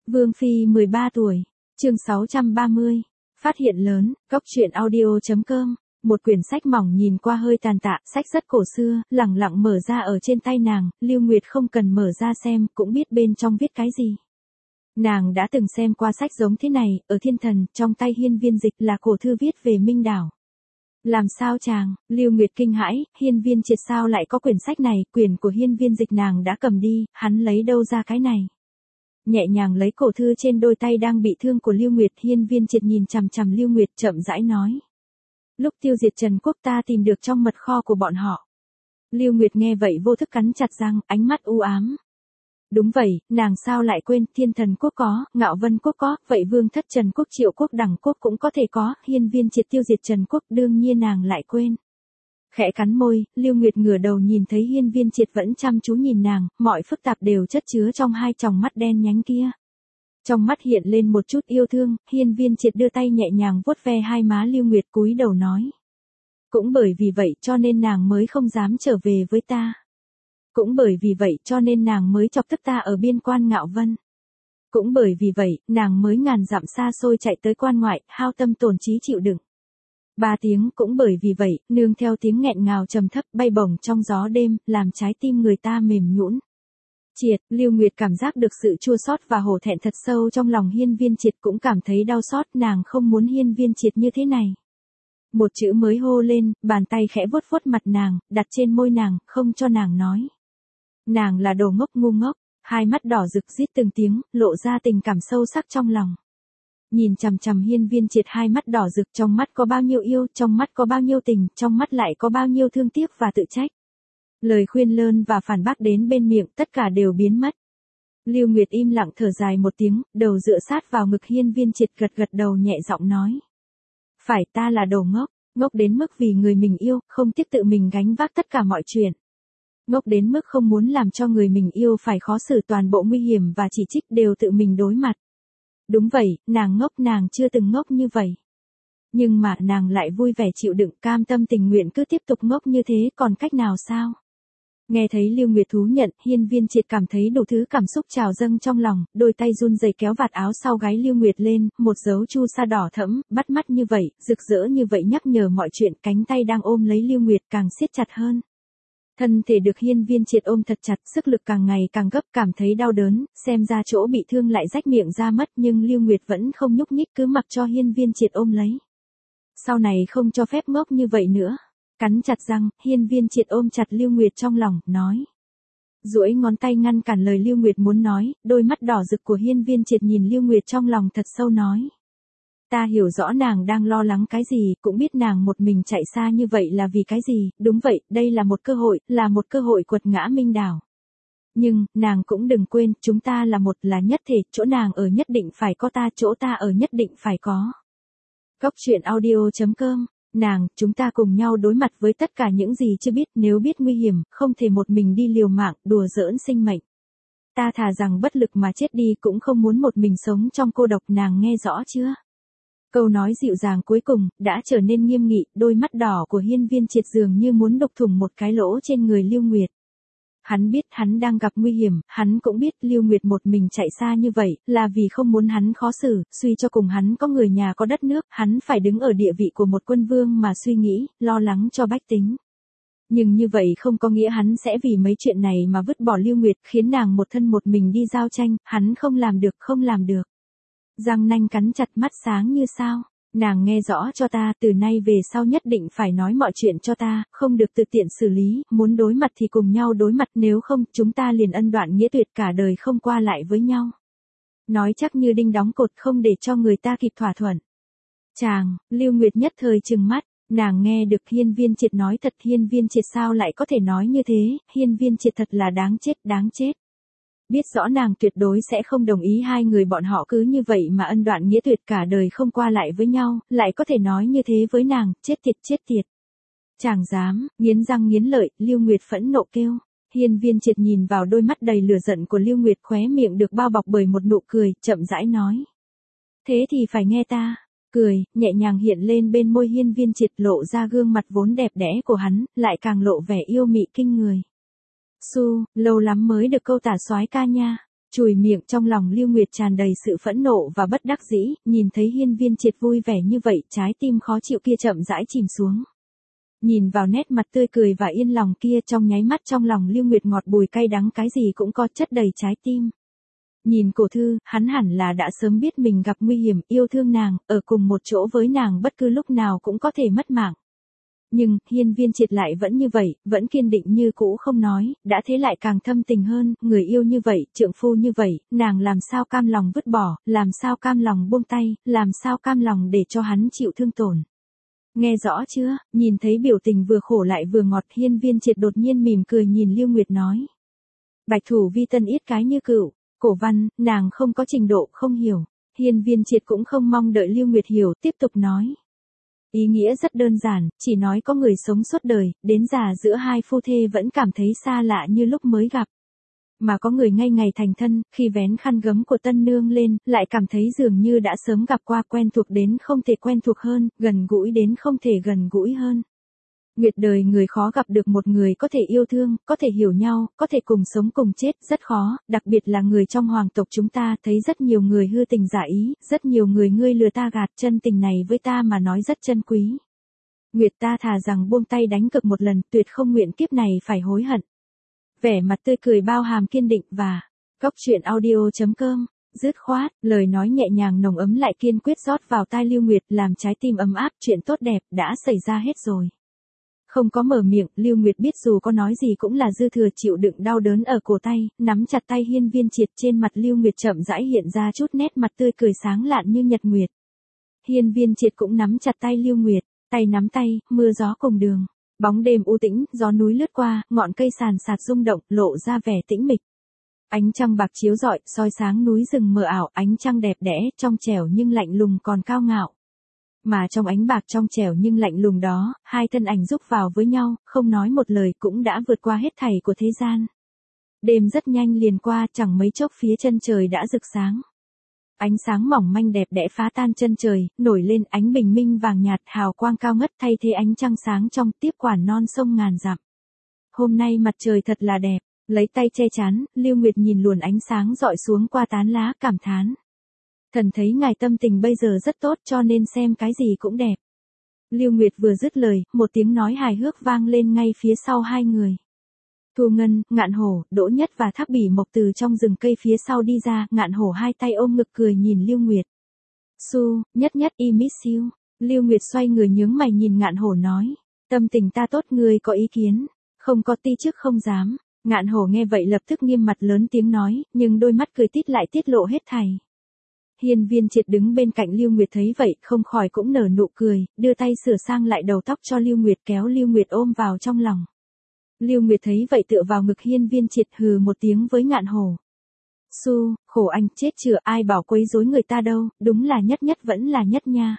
Vương Phi 13 tuổi, chương 630, phát hiện lớn, góc truyện audio.com, một quyển sách mỏng nhìn qua hơi tàn tạ, sách rất cổ xưa, lẳng lặng mở ra ở trên tay nàng, Lưu Nguyệt không cần mở ra xem, cũng biết bên trong viết cái gì. Nàng đã từng xem qua sách giống thế này, ở Thiên Thần, trong tay Hiên Viên Dịch là cổ thư viết về Minh Đảo. Làm sao chàng, Lưu Nguyệt kinh hãi, Hiên Viên Triệt sao lại có quyển sách này, quyển của Hiên Viên Dịch nàng đã cầm đi, hắn lấy đâu ra cái này. Nhẹ nhàng lấy cổ thư trên đôi tay đang bị thương của Lưu Nguyệt, Hiên Viên Triệt nhìn chằm chằm Lưu Nguyệt chậm rãi nói. Lúc tiêu diệt Trần Quốc ta tìm được trong mật kho của bọn họ. Lưu Nguyệt nghe vậy vô thức cắn chặt răng, ánh mắt u ám. Đúng vậy, nàng sao lại quên, Thiên Thần Quốc có, Ngạo Vân Quốc có, vậy Vương Thất Trần Quốc Triệu Quốc Đằng Quốc cũng có thể có, Hiên Viên Triệt tiêu diệt Trần Quốc đương nhiên nàng lại quên. Khẽ cắn môi, Lưu Nguyệt ngửa đầu nhìn thấy Hiên Viên Triệt vẫn chăm chú nhìn nàng, mọi phức tạp đều chất chứa trong hai tròng mắt đen nhánh kia. Trong mắt hiện lên một chút yêu thương, Hiên Viên Triệt đưa tay nhẹ nhàng vuốt ve hai má Lưu Nguyệt cúi đầu nói. Cũng bởi vì vậy cho nên nàng mới không dám trở về với ta. Cũng bởi vì vậy cho nên nàng mới chọc tức ta ở biên quan Ngạo Vân. Cũng bởi vì vậy, nàng mới ngàn dặm xa xôi chạy tới quan ngoại, hao tâm tổn trí chịu đựng. 3 tiếng cũng bởi vì vậy, nương theo tiếng nghẹn ngào trầm thấp bay bổng trong gió đêm, làm trái tim người ta mềm nhũn. Triệt, Lưu Nguyệt cảm giác được sự chua xót và hổ thẹn thật sâu trong lòng Hiên Viên Triệt cũng cảm thấy đau xót, nàng không muốn Hiên Viên Triệt như thế này. Một chữ mới hô lên, bàn tay khẽ vuốt vuốt mặt nàng, đặt trên môi nàng, không cho nàng nói. Nàng là đồ ngốc ngu ngốc, hai mắt đỏ rực rít từng tiếng, lộ ra tình cảm sâu sắc trong lòng. Nhìn chằm chằm Hiên Viên Triệt hai mắt đỏ rực, trong mắt có bao nhiêu yêu, trong mắt có bao nhiêu tình, trong mắt lại có bao nhiêu thương tiếc và tự trách. Lời khuyên lơn và phản bác đến bên miệng, tất cả đều biến mất. Lưu Nguyệt im lặng thở dài một tiếng, đầu dựa sát vào ngực Hiên Viên Triệt gật gật đầu nhẹ giọng nói. Phải, ta là đồ ngốc, ngốc đến mức vì người mình yêu, không tiếc tự mình gánh vác tất cả mọi chuyện. Ngốc đến mức không muốn làm cho người mình yêu phải khó xử, toàn bộ nguy hiểm và chỉ trích đều tự mình đối mặt. Đúng vậy, nàng ngốc, nàng chưa từng ngốc như vậy. Nhưng mà nàng lại vui vẻ chịu đựng, cam tâm tình nguyện cứ tiếp tục ngốc như thế, còn cách nào sao? Nghe thấy Lưu Nguyệt thú nhận, Hiên Viên Triệt cảm thấy đủ thứ cảm xúc trào dâng trong lòng, đôi tay run rẩy kéo vạt áo sau gáy Lưu Nguyệt lên, một dấu chu sa đỏ thẫm, bắt mắt như vậy, rực rỡ như vậy nhắc nhở mọi chuyện, cánh tay đang ôm lấy Lưu Nguyệt càng siết chặt hơn. Thân thể được Hiên Viên Triệt ôm thật chặt, sức lực càng ngày càng gấp, cảm thấy đau đớn, xem ra chỗ bị thương lại rách miệng ra mất, nhưng Lưu Nguyệt vẫn không nhúc nhích, cứ mặc cho Hiên Viên Triệt ôm lấy. Sau này không cho phép ngốc như vậy nữa. Cắn chặt răng, Hiên Viên Triệt ôm chặt Lưu Nguyệt trong lòng, nói. Duỗi ngón tay ngăn cản lời Lưu Nguyệt muốn nói, đôi mắt đỏ rực của Hiên Viên Triệt nhìn Lưu Nguyệt trong lòng thật sâu nói. Ta hiểu rõ nàng đang lo lắng cái gì, cũng biết nàng một mình chạy xa như vậy là vì cái gì, đúng vậy, đây là một cơ hội quật ngã Minh Đảo. Nhưng, nàng cũng đừng quên, chúng ta là một, là nhất thể, chỗ nàng ở nhất định phải có ta, chỗ ta ở nhất định phải có. Góc truyện audio.com, chúng ta cùng nhau đối mặt với tất cả những gì chưa biết, nếu biết nguy hiểm, không thể một mình đi liều mạng, đùa giỡn sinh mệnh. Ta thà rằng bất lực mà chết đi cũng không muốn một mình sống trong cô độc, nàng nghe rõ chưa? Câu nói dịu dàng cuối cùng, đã trở nên nghiêm nghị, đôi mắt đỏ của Hiên Viên Triệt dường như muốn đục thủng một cái lỗ trên người Lưu Nguyệt. Hắn biết hắn đang gặp nguy hiểm, hắn cũng biết Lưu Nguyệt một mình chạy xa như vậy, là vì không muốn hắn khó xử, suy cho cùng hắn có người nhà có đất nước, hắn phải đứng ở địa vị của một quân vương mà suy nghĩ, lo lắng cho bách tính. Nhưng như vậy không có nghĩa hắn sẽ vì mấy chuyện này mà vứt bỏ Lưu Nguyệt, khiến nàng một thân một mình đi giao tranh, hắn không làm được, không làm được. Răng nanh cắn chặt, mắt sáng như sao. Nàng nghe rõ cho ta, từ nay về sau nhất định phải nói mọi chuyện cho ta, không được tự tiện xử lý, muốn đối mặt thì cùng nhau đối mặt, nếu không, chúng ta liền ân đoạn nghĩa tuyệt, cả đời không qua lại với nhau. Nói chắc như đinh đóng cột, không để cho người ta kịp thỏa thuận. Chàng, Lưu Nguyệt nhất thời trừng mắt, nàng nghe được Hiên Viên Triệt nói thật, Hiên Viên Triệt sao lại có thể nói như thế, Hiên Viên Triệt thật là đáng chết, đáng chết. Biết rõ nàng tuyệt đối sẽ không đồng ý hai người bọn họ cứ như vậy mà ân đoạn nghĩa tuyệt, cả đời không qua lại với nhau, lại có thể nói như thế với nàng, chết tiệt, chết tiệt. Chàng dám, nghiến răng nghiến lợi, Lưu Nguyệt phẫn nộ kêu. Hiên Viên Triệt nhìn vào đôi mắt đầy lửa giận của Lưu Nguyệt, khóe miệng được bao bọc bởi một nụ cười, chậm rãi nói. Thế thì phải nghe ta. Cười, nhẹ nhàng hiện lên bên môi Hiên Viên Triệt, lộ ra gương mặt vốn đẹp đẽ của hắn, lại càng lộ vẻ yêu mị kinh người. Su, lâu lắm mới được câu tả soái ca nha. Chùi miệng, trong lòng Lưu Nguyệt tràn đầy sự phẫn nộ và bất đắc dĩ, nhìn thấy Hiên Viên Triệt vui vẻ như vậy, trái tim khó chịu kia chậm rãi chìm xuống. Nhìn vào nét mặt tươi cười và yên lòng kia, trong nháy mắt trong lòng Lưu Nguyệt ngọt bùi cay đắng, cái gì cũng có chất đầy trái tim. Nhìn Cổ Thư, hắn hẳn là đã sớm biết mình gặp nguy hiểm, yêu thương nàng, ở cùng một chỗ với nàng bất cứ lúc nào cũng có thể mất mạng. Nhưng, Hiên Viên Triệt lại vẫn như vậy, vẫn kiên định như cũ không nói, đã thế lại càng thâm tình hơn, người yêu như vậy, trượng phu như vậy, nàng làm sao cam lòng vứt bỏ, làm sao cam lòng buông tay, làm sao cam lòng để cho hắn chịu thương tổn. Nghe rõ chưa, nhìn thấy biểu tình vừa khổ lại vừa ngọt, Hiên Viên Triệt đột nhiên mỉm cười nhìn Lưu Nguyệt nói. Bạch thủ vi tân yết cái như cựu, cổ văn, nàng không có trình độ, không hiểu. Hiên Viên Triệt cũng không mong đợi Lưu Nguyệt hiểu, tiếp tục nói. Ý nghĩa rất đơn giản, chỉ nói có người sống suốt đời, đến già giữa hai phu thê vẫn cảm thấy xa lạ như lúc mới gặp. Mà có người ngay ngày thành thân, khi vén khăn gấm của tân nương lên, lại cảm thấy dường như đã sớm gặp qua, quen thuộc đến không thể quen thuộc hơn, gần gũi đến không thể gần gũi hơn. Nguyệt đời người khó gặp được một người có thể yêu thương, có thể hiểu nhau, có thể cùng sống cùng chết, rất khó, đặc biệt là người trong hoàng tộc chúng ta, thấy rất nhiều người hư tình giả ý, rất nhiều người ngươi lừa ta gạt, chân tình này với ta mà nói rất chân quý. Nguyệt ta thà rằng buông tay đánh cược một lần, tuyệt không nguyện kiếp này phải hối hận. Vẻ mặt tươi cười bao hàm kiên định và Cốc truyện audio.com, dứt khoát, lời nói nhẹ nhàng nồng ấm lại kiên quyết rót vào tai Lưu Nguyệt, làm trái tim ấm áp, chuyện tốt đẹp đã xảy ra hết rồi. Không có mở miệng, Lưu Nguyệt biết dù có nói gì cũng là dư thừa, chịu đựng đau đớn ở cổ tay, nắm chặt tay Hiên Viên Triệt, trên mặt Lưu Nguyệt chậm rãi hiện ra chút nét mặt tươi cười sáng lạn như nhật nguyệt. Hiên Viên Triệt cũng nắm chặt tay Lưu Nguyệt, tay nắm tay, mưa gió cùng đường. Bóng đêm u tĩnh, gió núi lướt qua, ngọn cây sàn sạt rung động, lộ ra vẻ tĩnh mịch. Ánh trăng bạc chiếu rọi, soi sáng núi rừng mờ ảo, ánh trăng đẹp đẽ, trong trẻo nhưng lạnh lùng còn cao ngạo. Mà trong ánh bạc trong trẻo nhưng lạnh lùng đó, hai thân ảnh rúc vào với nhau, không nói một lời cũng đã vượt qua hết thảy của thế gian. Đêm rất nhanh liền qua, chẳng mấy chốc phía chân trời đã rực sáng. Ánh sáng mỏng manh đẹp đẽ phá tan chân trời, nổi lên ánh bình minh vàng nhạt, hào quang cao ngất thay thế ánh trăng sáng trong, tiếp quản non sông ngàn dặm. Hôm nay mặt trời thật là đẹp, lấy tay che chắn, Lưu Nguyệt nhìn luồn ánh sáng dọi xuống qua tán lá, cảm thán. Thần thấy ngài tâm tình bây giờ rất tốt, cho nên xem cái gì cũng đẹp. Lưu Nguyệt vừa dứt lời, một tiếng nói hài hước vang lên ngay phía sau hai người. Thu Ngân, Ngạn Hổ, Đỗ Nhất và Thác Bỉ Mộc từ trong rừng cây phía sau đi ra, Ngạn Hổ hai tay ôm ngực cười nhìn Lưu Nguyệt. Su, Nhất Nhất I miss you. Lưu Nguyệt xoay người nhướng mày nhìn Ngạn Hổ nói. Tâm tình ta tốt, ngươi có ý kiến? Không có, ti chức không dám. Ngạn Hổ nghe vậy lập tức nghiêm mặt lớn tiếng nói, nhưng đôi mắt cười tít lại tiết lộ hết thảy. Hiên Viên Triệt đứng bên cạnh Lưu Nguyệt thấy vậy, không khỏi cũng nở nụ cười, đưa tay sửa sang lại đầu tóc cho Lưu Nguyệt, kéo Lưu Nguyệt ôm vào trong lòng. Lưu Nguyệt thấy vậy tựa vào ngực Hiên Viên Triệt, hừ một tiếng với Ngạn Hổ. Su, khổ anh, chết chừa, ai bảo quấy rối người ta đâu, đúng là Nhất Nhất vẫn là Nhất nha.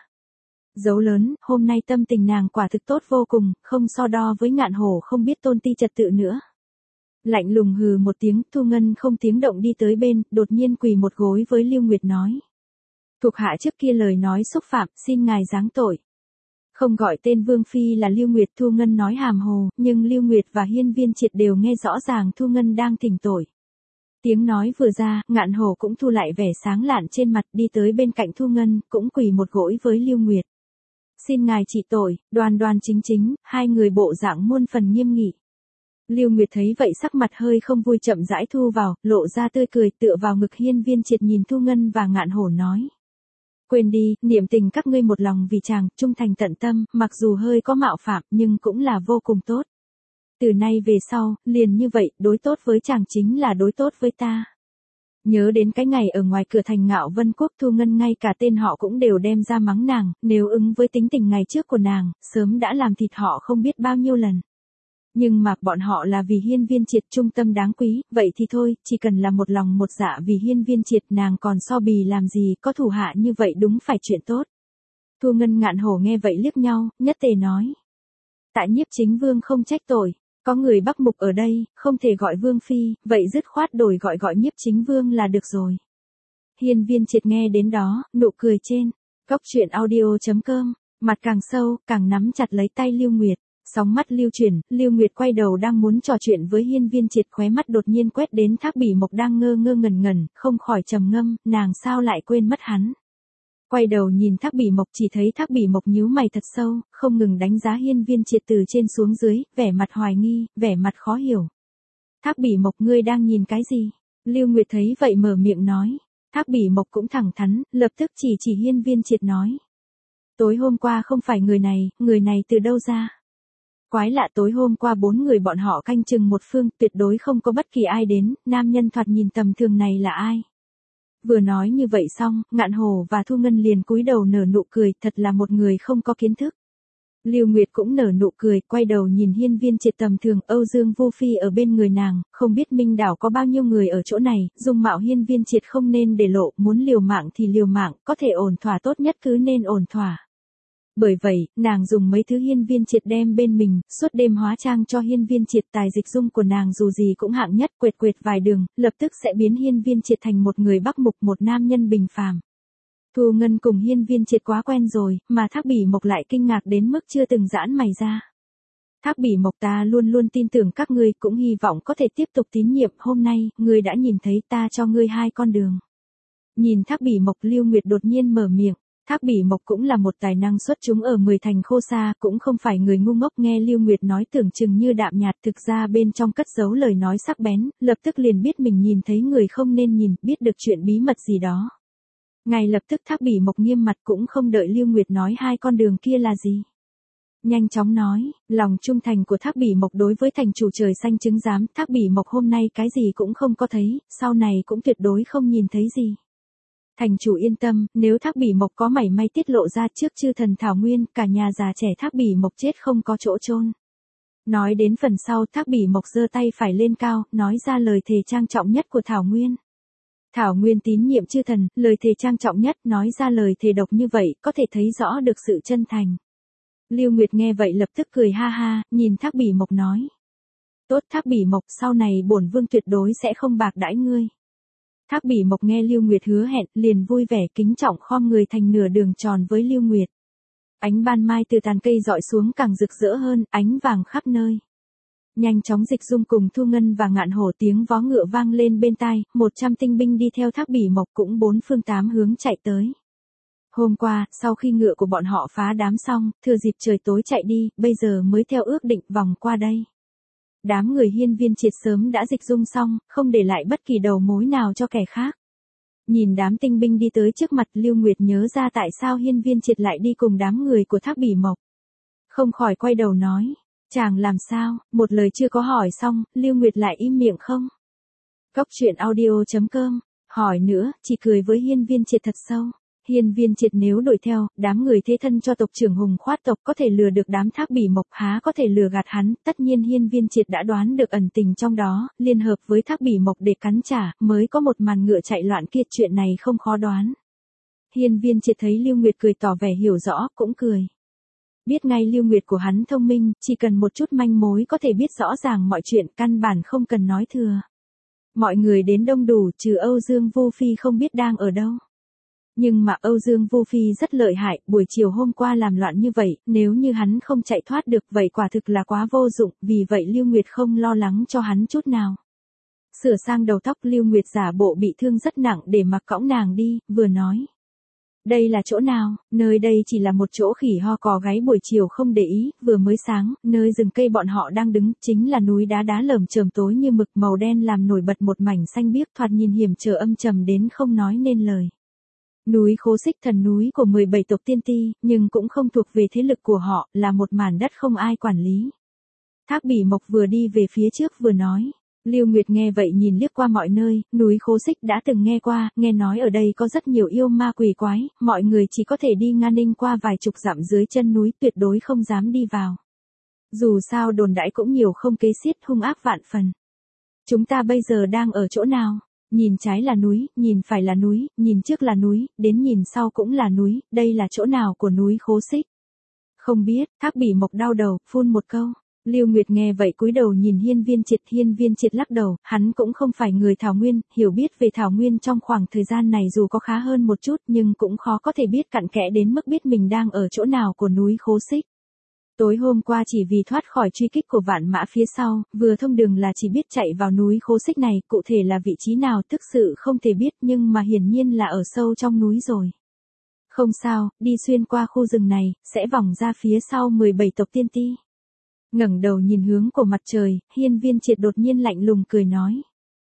Dấu lớn, hôm nay tâm tình nàng quả thực tốt vô cùng, không so đo với Ngạn Hổ không biết tôn ti trật tự nữa. Lạnh lùng hừ một tiếng, Thu Ngân không tiếng động đi tới bên, đột nhiên quỳ một gối với Lưu Nguyệt nói. Thuộc hạ trước kia lời nói xúc phạm, xin ngài giáng tội. Không gọi tên Vương Phi là Lưu Nguyệt, Thu Ngân nói hàm hồ, nhưng Lưu Nguyệt và Hiên Viên Triệt đều nghe rõ ràng Thu Ngân đang thỉnh tội. Tiếng nói vừa ra, Ngạn Hổ cũng thu lại vẻ sáng lạn trên mặt, đi tới bên cạnh Thu Ngân, cũng quỳ một gối với Lưu Nguyệt. Xin ngài trị tội, đoan đoan chính chính, hai người bộ dạng muôn phần nghiêm nghị. Lưu Nguyệt thấy vậy sắc mặt hơi không vui chậm rãi thu vào, lộ ra tươi cười, tựa vào ngực Hiên Viên Triệt nhìn Thu Ngân và Ngạn Hổ nói. Quên đi, niệm tình các ngươi một lòng vì chàng, trung thành tận tâm, mặc dù hơi có mạo phạm nhưng cũng là vô cùng tốt. Từ nay về sau, liền như vậy, đối tốt với chàng chính là đối tốt với ta. Nhớ đến cái ngày ở ngoài cửa thành Ngạo Vân Quốc, Thu Ngân ngay cả tên họ cũng đều đem ra mắng nàng, nếu ứng với tính tình ngày trước của nàng, sớm đã làm thịt họ không biết bao nhiêu lần. Nhưng mà bọn họ là vì Hiên Viên Triệt trung tâm đáng quý, vậy thì thôi, chỉ cần là một lòng một dạ vì Hiên Viên Triệt, nàng còn so bì làm gì, có thủ hạ như vậy đúng phải chuyện tốt. Thu Ngân Ngạn Hổ nghe vậy liếc nhau, nhất tề nói. Tại Nhiếp Chính Vương không trách tội, có người Bắc Mục ở đây, không thể gọi Vương Phi, vậy dứt khoát đổi gọi Nhiếp Chính Vương là được rồi. Hiên Viên Triệt nghe đến đó, nụ cười trên, Cốc truyện audio.com, mặt càng sâu, càng nắm chặt lấy tay Lưu Nguyệt. Sóng mắt lưu chuyển, Lưu Nguyệt quay đầu đang muốn trò chuyện với Hiên Viên Triệt, khóe mắt đột nhiên quét đến Thác Bỉ Mộc đang ngơ ngơ ngẩn ngẩn, không khỏi trầm ngâm, nàng sao lại quên mất hắn. Quay đầu nhìn Thác Bỉ Mộc, chỉ thấy Thác Bỉ Mộc nhíu mày thật sâu, không ngừng đánh giá Hiên Viên Triệt từ trên xuống dưới, vẻ mặt hoài nghi, vẻ mặt khó hiểu. Thác Bỉ Mộc, ngươi đang nhìn cái gì? Lưu Nguyệt thấy vậy mở miệng nói. Thác Bỉ Mộc cũng thẳng thắn, lập tức chỉ Hiên Viên Triệt nói. Tối hôm qua không phải người này từ đâu ra? Quái lạ, tối hôm qua 4 người bọn họ canh chừng một phương, tuyệt đối không có bất kỳ ai đến, nam nhân thoạt nhìn tầm thường này là ai? Vừa nói như vậy xong, Ngạn Hổ và Thu Ngân liền cúi đầu nở nụ cười, thật là một người không có kiến thức. Lưu Nguyệt cũng nở nụ cười, quay đầu nhìn Hiên Viên Triệt tầm thường, Âu Dương Vô Phi ở bên người nàng, không biết Minh Đảo có bao nhiêu người ở chỗ này, dung mạo Hiên Viên Triệt không nên để lộ, muốn liều mạng thì liều mạng, có thể ổn thỏa tốt nhất cứ nên ổn thỏa. Bởi vậy, nàng dùng mấy thứ Hiên Viên Triệt đem bên mình, suốt đêm hóa trang cho Hiên Viên Triệt, tài dịch dung của nàng dù gì cũng hạng nhất, quệt vài đường, lập tức sẽ biến Hiên Viên Triệt thành một người Bắc Mục, một nam nhân bình phàm. Thu Ngân cùng Hiên Viên Triệt quá quen rồi, mà Thác Bỉ Mộc lại kinh ngạc đến mức chưa từng giãn mày ra. Thác Bỉ Mộc, ta luôn luôn tin tưởng các ngươi, cũng hy vọng có thể tiếp tục tín nhiệm, hôm nay, ngươi đã nhìn thấy, ta cho ngươi 2 con đường. Nhìn Thác Bỉ Mộc, Lưu Nguyệt đột nhiên mở miệng. Thác Bỉ Mộc cũng là một tài năng xuất chúng ở 10 thành khô sa, cũng không phải người ngu ngốc, nghe Lưu Nguyệt nói tưởng chừng như đạm nhạt, thực ra bên trong cất giấu lời nói sắc bén, lập tức liền biết mình nhìn thấy người không nên nhìn, biết được chuyện bí mật gì đó. Ngay lập tức Thác Bỉ Mộc nghiêm mặt, cũng không đợi Lưu Nguyệt nói 2 con đường kia là gì. Nhanh chóng nói, lòng trung thành của Thác Bỉ Mộc đối với thành chủ trời xanh chứng giám, Thác Bỉ Mộc hôm nay cái gì cũng không có thấy, sau này cũng tuyệt đối không nhìn thấy gì. Thành chủ yên tâm, nếu Thác Bỉ Mộc có mảy may tiết lộ ra trước chư thần Thảo Nguyên, cả nhà già trẻ Thác Bỉ Mộc chết không có chỗ chôn. Nói đến phần sau, Thác Bỉ Mộc giơ tay phải lên cao, nói ra lời thề trang trọng nhất của Thảo Nguyên. Thảo Nguyên tín nhiệm chư thần, lời thề trang trọng nhất, nói ra lời thề độc như vậy, có thể thấy rõ được sự chân thành. Lưu Nguyệt nghe vậy lập tức cười ha ha, nhìn Thác Bỉ Mộc nói. Tốt Thác Bỉ Mộc, sau này bổn vương tuyệt đối sẽ không bạc đãi ngươi. Thác Bỉ Mộc nghe Lưu Nguyệt hứa hẹn, liền vui vẻ kính trọng khom người thành nửa đường tròn với Lưu Nguyệt. Ánh ban mai từ tàn cây dọi xuống càng rực rỡ hơn, ánh vàng khắp nơi. Nhanh chóng dịch dung cùng Thu Ngân và Ngạn Hổ, tiếng vó ngựa vang lên bên tai, 100 tinh binh đi theo Thác Bỉ Mộc cũng 4 phương 8 hướng chạy tới. Hôm qua, sau khi ngựa của bọn họ phá đám xong, thừa dịp trời tối chạy đi, bây giờ mới theo ước định vòng qua đây. Đám người Hiên Viên Triệt sớm đã dịch dung xong, không để lại bất kỳ đầu mối nào cho kẻ khác. Nhìn đám tinh binh đi tới trước mặt, Lưu Nguyệt nhớ ra tại sao Hiên Viên Triệt lại đi cùng đám người của Thác Bỉ Mộc. Không khỏi quay đầu nói, chàng làm sao, một lời chưa có hỏi xong, Lưu Nguyệt lại im miệng không. Cốc truyện audio.com, hỏi nữa, chỉ cười với Hiên Viên Triệt thật sâu. Hiên Viên Triệt nếu đuổi theo, đám người thế thân cho tộc trưởng Hùng Khoát tộc có thể lừa được đám Thác Bỉ Mộc, há có thể lừa gạt hắn, tất nhiên Hiên Viên Triệt đã đoán được ẩn tình trong đó, liên hợp với Thác Bỉ Mộc để cắn trả, mới có một màn ngựa chạy loạn kia, chuyện này không khó đoán. Hiên Viên Triệt thấy Lưu Nguyệt cười tỏ vẻ hiểu rõ, cũng cười. Biết ngay Lưu Nguyệt của hắn thông minh, chỉ cần một chút manh mối có thể biết rõ ràng mọi chuyện, căn bản không cần nói thừa. Mọi người đến đông đủ, trừ Âu Dương Vô Phi không biết đang ở đâu. Nhưng mà Âu Dương Vô Phi rất lợi hại, buổi chiều hôm qua làm loạn như vậy, nếu như hắn không chạy thoát được vậy quả thực là quá vô dụng, vì vậy Lưu Nguyệt không lo lắng cho hắn chút nào. Sửa sang đầu tóc, Lưu Nguyệt giả bộ bị thương rất nặng để mặc cõng nàng đi, vừa nói. Đây là chỗ nào, nơi đây chỉ là một chỗ khỉ ho cò gáy buổi chiều không để ý, vừa mới sáng, nơi rừng cây bọn họ đang đứng, chính là núi đá lởm chởm tối như mực màu đen làm nổi bật một mảnh xanh biếc, thoạt nhìn hiểm trở âm trầm đến không nói nên lời. Núi Khố Xích thần núi của 17 tộc tiên ti, nhưng cũng không thuộc về thế lực của họ, là một màn đất không ai quản lý. Thác Bỉ Mộc vừa đi về phía trước vừa nói. Lưu Nguyệt nghe vậy nhìn liếc qua mọi nơi, núi Khố Xích đã từng nghe qua, nghe nói ở đây có rất nhiều yêu ma quỷ quái, mọi người chỉ có thể đi ngang ninh qua vài chục dặm dưới chân núi, tuyệt đối không dám đi vào. Dù sao đồn đãi cũng nhiều không kế xiết, hung ác vạn phần. Chúng ta bây giờ đang ở chỗ nào? Nhìn trái là núi, nhìn phải là núi, nhìn trước là núi, đến nhìn sau cũng là núi, đây là chỗ nào của núi Khố Xích? Không biết, Thác Bỉ Mộc đau đầu, phun một câu. Lưu Nguyệt nghe vậy cúi đầu nhìn Hiên Viên Triệt lắc đầu, hắn cũng không phải người Thảo Nguyên, hiểu biết về Thảo Nguyên trong khoảng thời gian này dù có khá hơn một chút nhưng cũng khó có thể biết cặn kẽ đến mức biết mình đang ở chỗ nào của núi Khố Xích. Tối hôm qua chỉ vì thoát khỏi truy kích của vạn mã phía sau, vừa thông đường là chỉ biết chạy vào núi Khố Xích này, cụ thể là vị trí nào thực sự không thể biết nhưng mà hiển nhiên là ở sâu trong núi rồi. Không sao, đi xuyên qua khu rừng này, sẽ vòng ra phía sau 17 tộc tiên ti. Ngẩng đầu nhìn hướng của mặt trời, Hiên Viên Triệt đột nhiên lạnh lùng cười nói.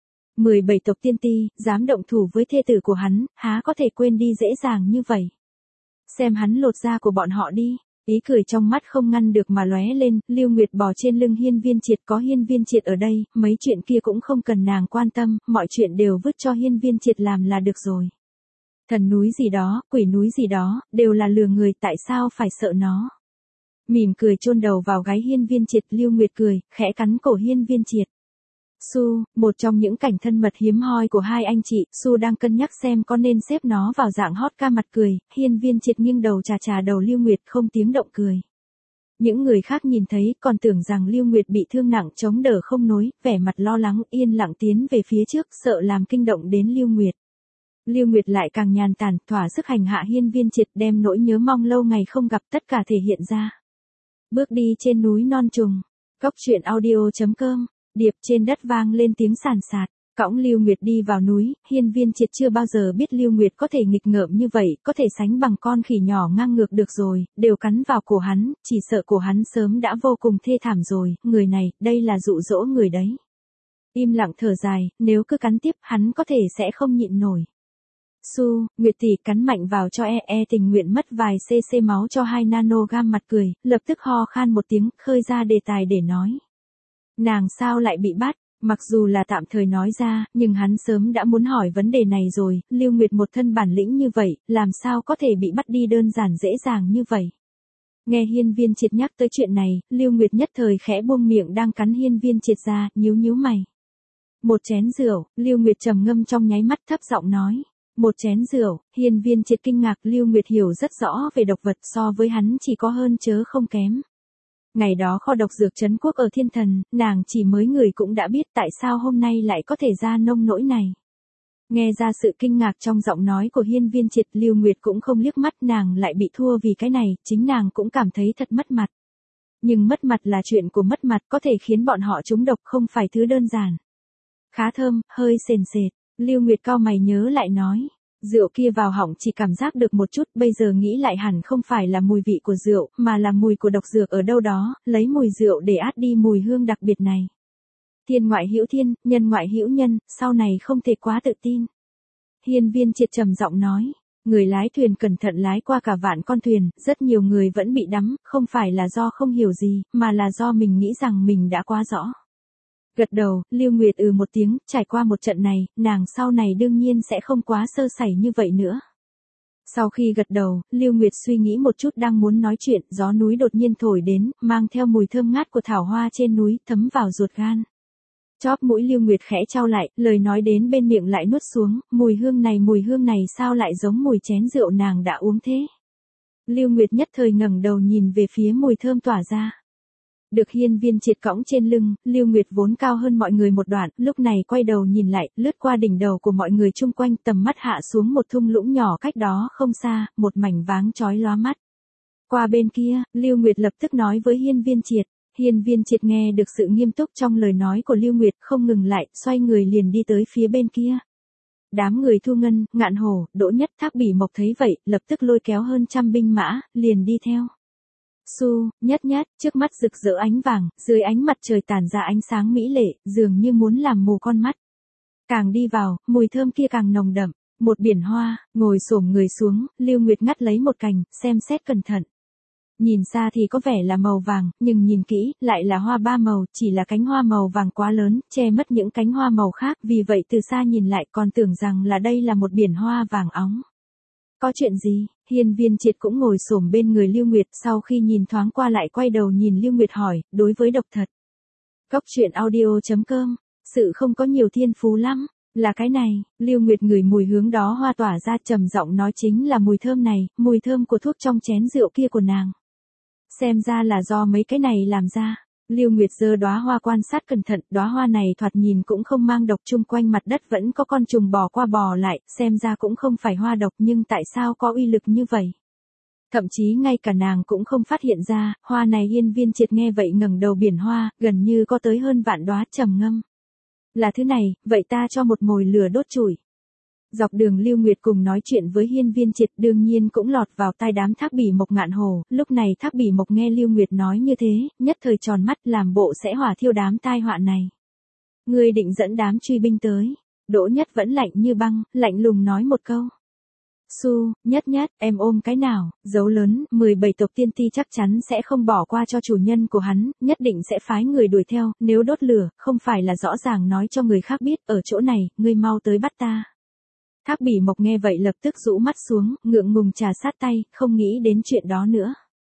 17 tộc tiên ti, dám động thủ với thê tử của hắn, há có thể quên đi dễ dàng như vậy. Xem hắn lột da của bọn họ đi. Ý cười trong mắt không ngăn được mà lóe lên, Lưu Nguyệt bò trên lưng Hiên Viên Triệt, có Hiên Viên Triệt ở đây, mấy chuyện kia cũng không cần nàng quan tâm, mọi chuyện đều vứt cho Hiên Viên Triệt làm là được rồi. Thần núi gì đó, quỷ núi gì đó, đều là lừa người, tại sao phải sợ nó. Mỉm cười chôn đầu vào gáy Hiên Viên Triệt, Lưu Nguyệt cười, khẽ cắn cổ Hiên Viên Triệt. Su, một trong những cảnh thân mật hiếm hoi của hai anh chị, Su đang cân nhắc xem có nên xếp nó vào dạng hot ca mặt cười, Hiên Viên Triệt nghiêng đầu chà đầu Lưu Nguyệt không tiếng động cười. Những người khác nhìn thấy còn tưởng rằng Lưu Nguyệt bị thương nặng chống đỡ không nối, vẻ mặt lo lắng yên lặng tiến về phía trước sợ làm kinh động đến Lưu Nguyệt. Lưu Nguyệt lại càng nhàn tản, thỏa sức hành hạ Hiên Viên Triệt đem nỗi nhớ mong lâu ngày không gặp tất cả thể hiện ra. Bước đi trên núi non trùng, Cốc Truyện Audio.com. Điệp trên đất vang lên tiếng sàn sạt, cõng Lưu Nguyệt đi vào núi, Hiên Viên Triệt chưa bao giờ biết Lưu Nguyệt có thể nghịch ngợm như vậy, có thể sánh bằng con khỉ nhỏ ngang ngược được rồi, đều cắn vào cổ hắn, chỉ sợ cổ hắn sớm đã vô cùng thê thảm rồi, người này, đây là dụ dỗ người đấy. Im lặng thở dài, nếu cứ cắn tiếp hắn có thể sẽ không nhịn nổi. Su, Nguyệt tỷ cắn mạnh vào cho tình nguyện mất vài cc máu cho 2 nanogam mặt cười, lập tức ho khan một tiếng, khơi ra đề tài để nói. Nàng sao lại bị bắt, mặc dù là tạm thời nói ra, nhưng hắn sớm đã muốn hỏi vấn đề này rồi, Lưu Nguyệt một thân bản lĩnh như vậy, làm sao có thể bị bắt đi đơn giản dễ dàng như vậy. Nghe Hiên Viên Triệt nhắc tới chuyện này, Lưu Nguyệt nhất thời khẽ buông miệng đang cắn Hiên Viên Triệt ra, nhíu mày. Một chén rượu, Lưu Nguyệt trầm ngâm trong nháy mắt thấp giọng nói. Một chén rượu, Hiên Viên Triệt kinh ngạc, Lưu Nguyệt hiểu rất rõ về độc vật, so với hắn chỉ có hơn chớ không kém. Ngày đó kho độc dược trấn quốc ở Thiên Thần, nàng chỉ mới người cũng đã biết tại sao hôm nay lại có thể ra nông nỗi này. Nghe ra sự kinh ngạc trong giọng nói của Hiên Viên Triệt, Lưu Nguyệt cũng không liếc mắt, nàng lại bị thua vì cái này, chính nàng cũng cảm thấy thật mất mặt. Nhưng mất mặt là chuyện của mất mặt, có thể khiến bọn họ trúng độc không phải thứ đơn giản. Khá thơm, hơi sền sệt, Lưu Nguyệt cau mày nhớ lại nói. Rượu kia vào họng chỉ cảm giác được một chút, bây giờ nghĩ lại hẳn không phải là mùi vị của rượu, mà là mùi của độc dược ở đâu đó, lấy mùi rượu để át đi mùi hương đặc biệt này. Thiên ngoại hữu thiên, nhân ngoại hữu nhân, sau này không thể quá tự tin. Hiên Viên Triệt trầm giọng nói, người lái thuyền cẩn thận lái qua cả vạn con thuyền, rất nhiều người vẫn bị đắm, không phải là do không hiểu gì, mà là do mình nghĩ rằng mình đã quá rõ. Gật đầu, Lưu Nguyệt một tiếng, trải qua một trận này, nàng sau này đương nhiên sẽ không quá sơ sẩy như vậy nữa. Sau khi gật đầu, Lưu Nguyệt suy nghĩ một chút đang muốn nói chuyện, gió núi đột nhiên thổi đến, mang theo mùi thơm ngát của thảo hoa trên núi, thấm vào ruột gan. Chóp mũi Lưu Nguyệt khẽ trao lại, lời nói đến bên miệng lại nuốt xuống, mùi hương này sao lại giống mùi chén rượu nàng đã uống thế. Lưu Nguyệt nhất thời ngẩng đầu nhìn về phía mùi thơm tỏa ra. Được Hiên Viên Triệt cõng trên lưng, Lưu Nguyệt vốn cao hơn mọi người một đoạn, lúc này quay đầu nhìn lại, lướt qua đỉnh đầu của mọi người chung quanh, tầm mắt hạ xuống một thung lũng nhỏ cách đó không xa, một mảnh váng chói lóa mắt. Qua bên kia, Lưu Nguyệt lập tức nói với Hiên Viên Triệt. Hiên Viên Triệt nghe được sự nghiêm túc trong lời nói của Lưu Nguyệt, không ngừng lại, xoay người liền đi tới phía bên kia. Đám người Thu Ngân, Ngạn Hổ, Đỗ Nhất, Thác Bỉ Mộc thấy vậy, lập tức lôi kéo hơn 100 binh mã, liền đi theo. Su, Nhất, trước mắt rực rỡ ánh vàng, dưới ánh mặt trời tản ra ánh sáng mỹ lệ, dường như muốn làm mù con mắt. Càng đi vào, mùi thơm kia càng nồng đậm, một biển hoa, ngồi xổm người xuống, Lưu Nguyệt ngắt lấy một cành, xem xét cẩn thận. Nhìn xa thì có vẻ là màu vàng, nhưng nhìn kỹ, lại là hoa ba màu, chỉ là cánh hoa màu vàng quá lớn, che mất những cánh hoa màu khác, vì vậy từ xa nhìn lại còn tưởng rằng là đây là một biển hoa vàng óng. Có chuyện gì? Hiên Viên Triệt cũng ngồi xổm bên người Lưu Nguyệt, sau khi nhìn thoáng qua lại quay đầu nhìn Lưu Nguyệt hỏi, đối với độc thật. Cốc Truyện Audio.com, sự không có nhiều thiên phú lắm, là cái này, Lưu Nguyệt ngửi mùi hướng đó hoa tỏa ra trầm giọng nói chính là mùi thơm này, mùi thơm của thuốc trong chén rượu kia của nàng. Xem ra là do mấy cái này làm ra. Lưu Nguyệt giơ đóa hoa quan sát cẩn thận, đóa hoa này thoạt nhìn cũng không mang độc, chung quanh mặt đất vẫn có con trùng bò qua bò lại, xem ra cũng không phải hoa độc nhưng tại sao có uy lực như vậy. Thậm chí ngay cả nàng cũng không phát hiện ra, hoa này Hiên Viên Triệt nghe vậy ngẩng đầu biển hoa, gần như có tới hơn vạn đóa, trầm ngâm. Là thứ này, vậy ta cho một mồi lửa đốt chủi. Dọc đường Lưu Nguyệt cùng nói chuyện với Hiên Viên Triệt đương nhiên cũng lọt vào tai đám Thác Bỉ Mộc Ngạn Hồ, lúc này Thác Bỉ Mộc nghe Lưu Nguyệt nói như thế, nhất thời tròn mắt làm bộ sẽ hỏa thiêu đám tai họa này. Ngươi định dẫn đám truy binh tới. Đỗ Nhất vẫn lạnh như băng, lạnh lùng nói một câu. Su, Nhất Nhất, em ôm cái nào, dấu lớn, 17 tộc tiên ti chắc chắn sẽ không bỏ qua cho chủ nhân của hắn, nhất định sẽ phái người đuổi theo, nếu đốt lửa, không phải là rõ ràng nói cho người khác biết, ở chỗ này, ngươi mau tới bắt ta. Thác Bỉ Mộc nghe vậy lập tức rũ mắt xuống, ngượng ngùng trà sát tay, không nghĩ đến chuyện đó nữa.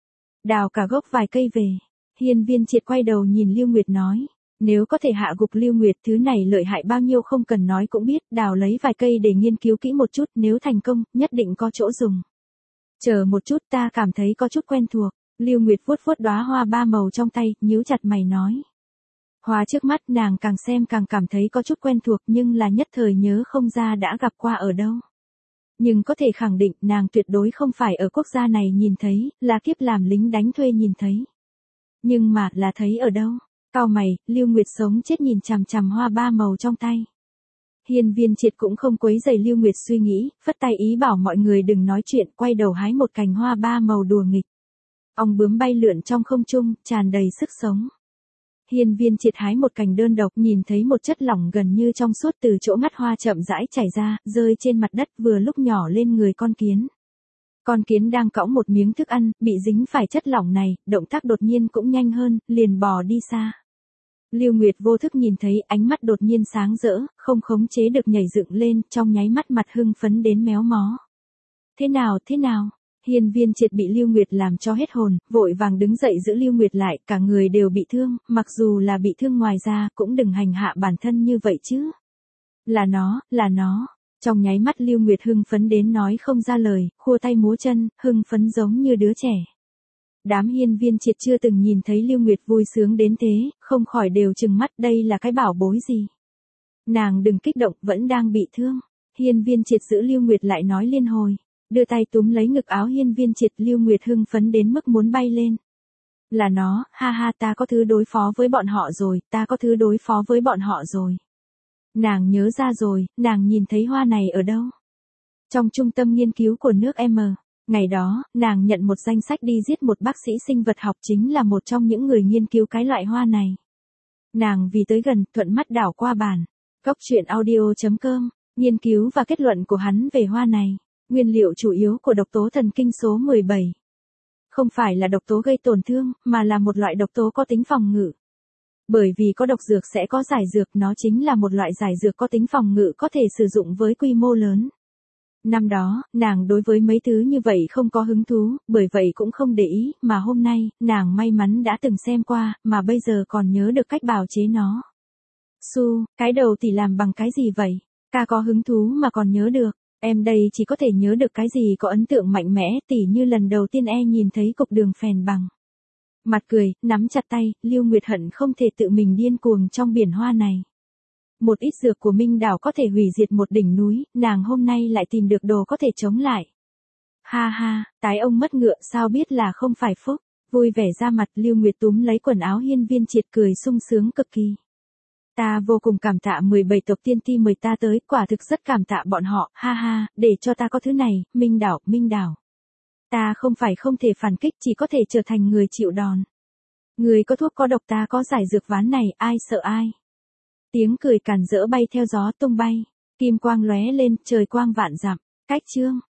Đào cả gốc vài cây về. Hiên Viên Triệt quay đầu nhìn Lưu Nguyệt nói. Nếu có thể hạ gục Lưu Nguyệt, thứ này lợi hại bao nhiêu không cần nói cũng biết, đào lấy vài cây để nghiên cứu kỹ một chút, nếu thành công, nhất định có chỗ dùng. Chờ một chút, ta cảm thấy có chút quen thuộc. Lưu Nguyệt vuốt vuốt đóa hoa ba màu trong tay, nhíu chặt mày nói. Hoa trước mắt nàng càng xem càng cảm thấy có chút quen thuộc, nhưng là nhất thời nhớ không ra đã gặp qua ở đâu. Nhưng có thể khẳng định nàng tuyệt đối không phải ở quốc gia này nhìn thấy, là kiếp làm lính đánh thuê nhìn thấy. Nhưng mà là thấy ở đâu? Cau mày, Lưu Nguyệt sống chết nhìn chằm chằm hoa ba màu trong tay. Hiên Viên Triệt cũng không quấy rầy Lưu Nguyệt suy nghĩ, phất tay ý bảo mọi người đừng nói chuyện, quay đầu hái một cành hoa ba màu đùa nghịch. Ong bướm bay lượn trong không trung, tràn đầy sức sống. Hiên Viên Triệt hái một cành đơn độc, nhìn thấy một chất lỏng gần như trong suốt từ chỗ ngắt hoa chậm rãi chảy ra, rơi trên mặt đất, vừa lúc nhỏ lên người con kiến. Con kiến đang cõng một miếng thức ăn, bị dính phải chất lỏng này, động tác đột nhiên cũng nhanh hơn, liền bò đi xa. Lưu Nguyệt vô thức nhìn thấy, ánh mắt đột nhiên sáng rỡ, không khống chế được nhảy dựng lên, trong nháy mắt mặt hưng phấn đến méo mó. Thế nào? Hiên Viên Triệt bị Lưu Nguyệt làm cho hết hồn, vội vàng đứng dậy giữ Lưu Nguyệt lại, cả người đều bị thương, mặc dù là bị thương ngoài ra, cũng đừng hành hạ bản thân như vậy chứ. Là nó. Trong nháy mắt Lưu Nguyệt hưng phấn đến nói không ra lời, khua tay múa chân, hưng phấn giống như đứa trẻ. Đám Hiên Viên Triệt chưa từng nhìn thấy Lưu Nguyệt vui sướng đến thế, không khỏi đều trừng mắt, đây là cái bảo bối gì. Nàng đừng kích động, vẫn đang bị thương. Hiên Viên Triệt giữ Lưu Nguyệt lại nói liên hồi. Đưa tay túm lấy ngực áo Hiên Viên Triệt, Lưu Nguyệt hưng phấn đến mức muốn bay lên. Là nó, ha ha, ta có thứ đối phó với bọn họ rồi. Nàng nhớ ra rồi, nàng nhìn thấy hoa này ở đâu? Trong trung tâm nghiên cứu của nước M. Ngày đó, nàng nhận một danh sách đi giết một bác sĩ sinh vật học, chính là một trong những người nghiên cứu cái loại hoa này. Nàng vì tới gần, thuận mắt đảo qua bản. Góc truyện audio.com, nghiên cứu và kết luận của hắn về hoa này. Nguyên liệu chủ yếu của độc tố thần kinh số 17. Không phải là độc tố gây tổn thương, mà là một loại độc tố có tính phòng ngự. Bởi vì có độc dược sẽ có giải dược, nó chính là một loại giải dược có tính phòng ngự có thể sử dụng với quy mô lớn. Năm đó, nàng đối với mấy thứ như vậy không có hứng thú, bởi vậy cũng không để ý, mà hôm nay, nàng may mắn đã từng xem qua, mà bây giờ còn nhớ được cách bào chế nó. Su, cái đầu tỷ làm bằng cái gì vậy? Ca có hứng thú mà còn nhớ được. Em đây chỉ có thể nhớ được cái gì có ấn tượng mạnh mẽ, tỉ như lần đầu tiên nhìn thấy cục đường phèn bằng. Mặt cười, nắm chặt tay, Lưu Nguyệt hận không thể tự mình điên cuồng trong biển hoa này. Một ít dược của Minh Đảo có thể hủy diệt một đỉnh núi, nàng hôm nay lại tìm được đồ có thể chống lại. Ha ha, tái ông mất ngựa sao biết là không phải phúc. Vui vẻ ra mặt, Lưu Nguyệt túm lấy quần áo Hiên Viên Triệt cười sung sướng cực kỳ. Ta vô cùng cảm tạ 17 tộc tiên ti mời ta tới, quả thực rất cảm tạ bọn họ, ha ha, để cho ta có thứ này, Minh Đảo. Ta không phải không thể phản kích, chỉ có thể trở thành người chịu đòn. Người có thuốc có độc, ta có giải dược ván này, ai sợ ai. Tiếng cười càn rỡ bay theo gió tung bay, kim quang lóe lên, trời quang vạn dặm, cách chương.